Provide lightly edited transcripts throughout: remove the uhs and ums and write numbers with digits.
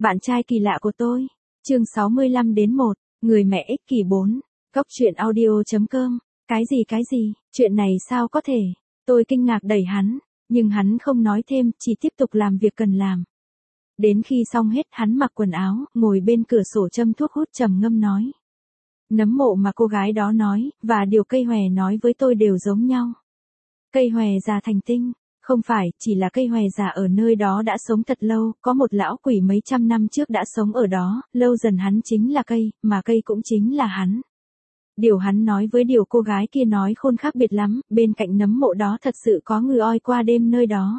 Bạn trai kỳ lạ của tôi. Chương 65-1, người mẹ ích kỷ 4. Góc truyện audio.com. Cái gì? Chuyện này sao có thể? Tôi kinh ngạc đẩy hắn, nhưng hắn không nói thêm, chỉ tiếp tục làm việc cần làm. Đến khi xong hết, hắn mặc quần áo, ngồi bên cửa sổ châm thuốc hút trầm ngâm nói. Nấm mộ mà cô gái đó nói, và điều cây hòe nói với tôi đều giống nhau. Cây hòe già thành tinh. Không phải, chỉ là cây hòe già ở nơi đó đã sống thật lâu, có một lão quỷ mấy trăm năm trước đã sống ở đó, lâu dần hắn chính là cây, mà cây cũng chính là hắn. Điều hắn nói với điều cô gái kia nói khôn khác biệt lắm, bên cạnh nấm mộ đó thật sự có người oi qua đêm nơi đó.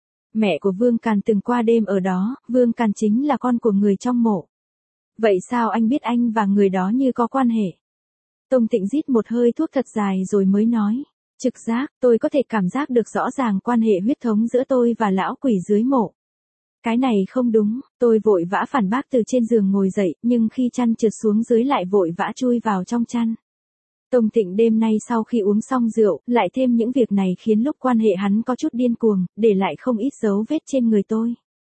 Mẹ của Vương Càn từng qua đêm ở đó, Vương Càn chính là con của người trong mộ. Vậy sao anh biết anh và người đó như có quan hệ? Tông Tịnh rít một hơi thuốc thật dài rồi mới nói. Trực giác, tôi có thể cảm giác được rõ ràng quan hệ huyết thống giữa tôi và lão quỷ dưới mộ. Cái này không đúng, tôi vội vã phản bác từ trên giường ngồi dậy, nhưng khi chăn trượt xuống dưới lại vội vã chui vào trong chăn. Tông Tịnh đêm nay sau khi uống xong rượu, lại thêm những việc này khiến lúc quan hệ hắn có chút điên cuồng, để lại không ít dấu vết trên người tôi.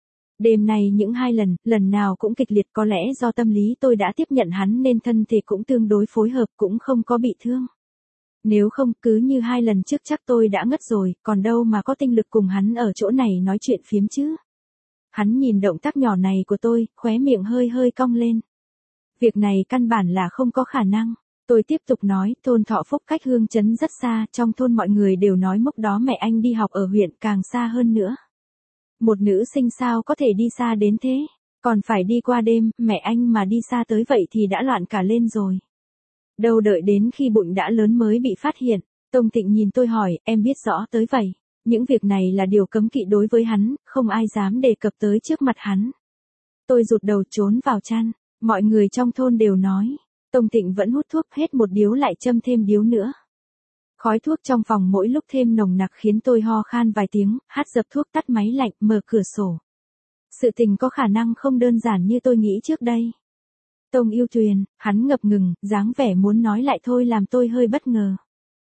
Đêm nay những 2 lần, lần nào cũng kịch liệt, có lẽ do tâm lý tôi đã tiếp nhận hắn nên thân thể cũng tương đối phối hợp, cũng không có bị thương. Nếu không, cứ như 2 lần trước chắc tôi đã ngất rồi, còn đâu mà có tinh lực cùng hắn ở chỗ này nói chuyện phiếm chứ. Hắn nhìn động tác nhỏ này của tôi, khóe miệng hơi cong lên. Việc này căn bản là không có khả năng. Tôi tiếp tục nói, thôn Thọ Phúc cách Hương Trấn rất xa, trong thôn mọi người đều nói lúc đó mẹ anh đi học ở huyện càng xa hơn nữa. Một nữ sinh sao có thể đi xa đến thế, còn phải đi qua đêm, mẹ anh mà đi xa tới vậy thì đã loạn cả lên rồi. Đâu đợi đến khi bụng đã lớn mới bị phát hiện. Tông Tịnh nhìn tôi hỏi, em biết rõ tới vậy. Những việc này là điều cấm kỵ đối với hắn, không ai dám đề cập tới trước mặt hắn. Tôi rụt đầu trốn vào chăn. Mọi người trong thôn đều nói. Tông Tịnh vẫn hút thuốc, hết một điếu lại châm thêm điếu nữa. Khói thuốc trong phòng mỗi lúc thêm nồng nặc khiến tôi ho khan vài tiếng, hắt dập thuốc, tắt máy lạnh, mở cửa sổ. Sự tình có khả năng không đơn giản như tôi nghĩ trước đây. Tông Yêu Tuyền, hắn ngập ngừng, dáng vẻ muốn nói lại thôi làm tôi hơi bất ngờ.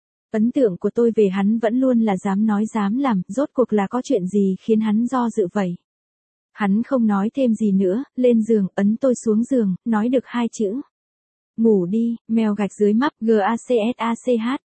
Ấn tượng của tôi về hắn vẫn luôn là dám nói dám làm, rốt cuộc là có chuyện gì khiến hắn do dự vậy. Hắn không nói thêm gì nữa, lên giường, ấn tôi xuống giường, nói được 2 chữ. Ngủ đi, mèo gạch dưới mắt, GACSACH.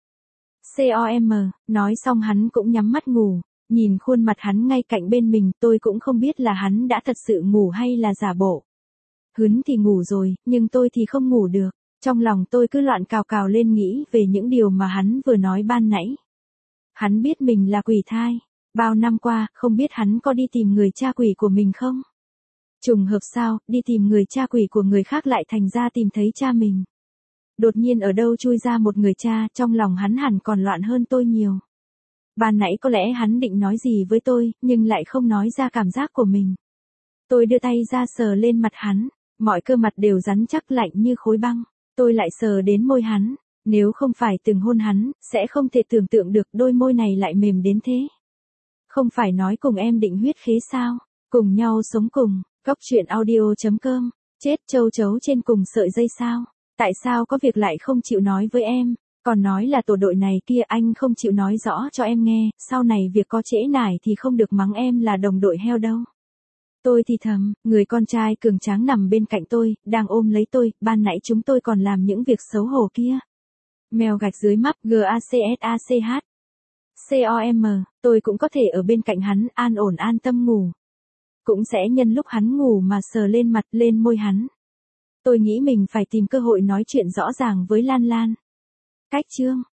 COM, nói xong hắn cũng nhắm mắt ngủ. Nhìn khuôn mặt hắn ngay cạnh bên mình, tôi cũng không biết là hắn đã thật sự ngủ hay là giả bộ. Hứn thì ngủ rồi, nhưng tôi thì không ngủ được. Trong lòng tôi cứ loạn cào lên nghĩ về những điều mà hắn vừa nói ban nãy. Hắn biết mình là quỷ thai. Bao năm qua, không biết hắn có đi tìm người cha quỷ của mình không? Trùng hợp sao, đi tìm người cha quỷ của người khác lại thành ra tìm thấy cha mình. Đột nhiên ở đâu chui ra một người cha, trong lòng hắn hẳn còn loạn hơn tôi nhiều. Ban nãy có lẽ hắn định nói gì với tôi, nhưng lại không nói ra cảm giác của mình. Tôi đưa tay ra sờ lên mặt hắn. Mọi cơ mặt đều rắn chắc lạnh như khối băng. Tôi lại sờ đến môi hắn. Nếu không phải từng hôn hắn, sẽ không thể tưởng tượng được đôi môi này lại mềm đến thế. Không phải nói cùng em định huyết khế sao? Cùng nhau sống cùng. Góc truyện audio.com. Chết châu chấu trên cùng sợi dây sao? Tại sao có việc lại không chịu nói với em? Còn nói là tổ đội này kia anh không chịu nói rõ cho em nghe. Sau này việc có trễ nải thì không được mắng em là đồng đội heo đâu. Tôi thì thầm, người con trai cường tráng nằm bên cạnh tôi, đang ôm lấy tôi, ban nãy chúng tôi còn làm những việc xấu hổ kia. Mèo gạch dưới mắt, GACSACH. COM, tôi cũng có thể ở bên cạnh hắn, an ổn an tâm ngủ. Cũng sẽ nhân lúc hắn ngủ mà sờ lên mặt, lên môi hắn. Tôi nghĩ mình phải tìm cơ hội nói chuyện rõ ràng với Lan Lan. Cách chương.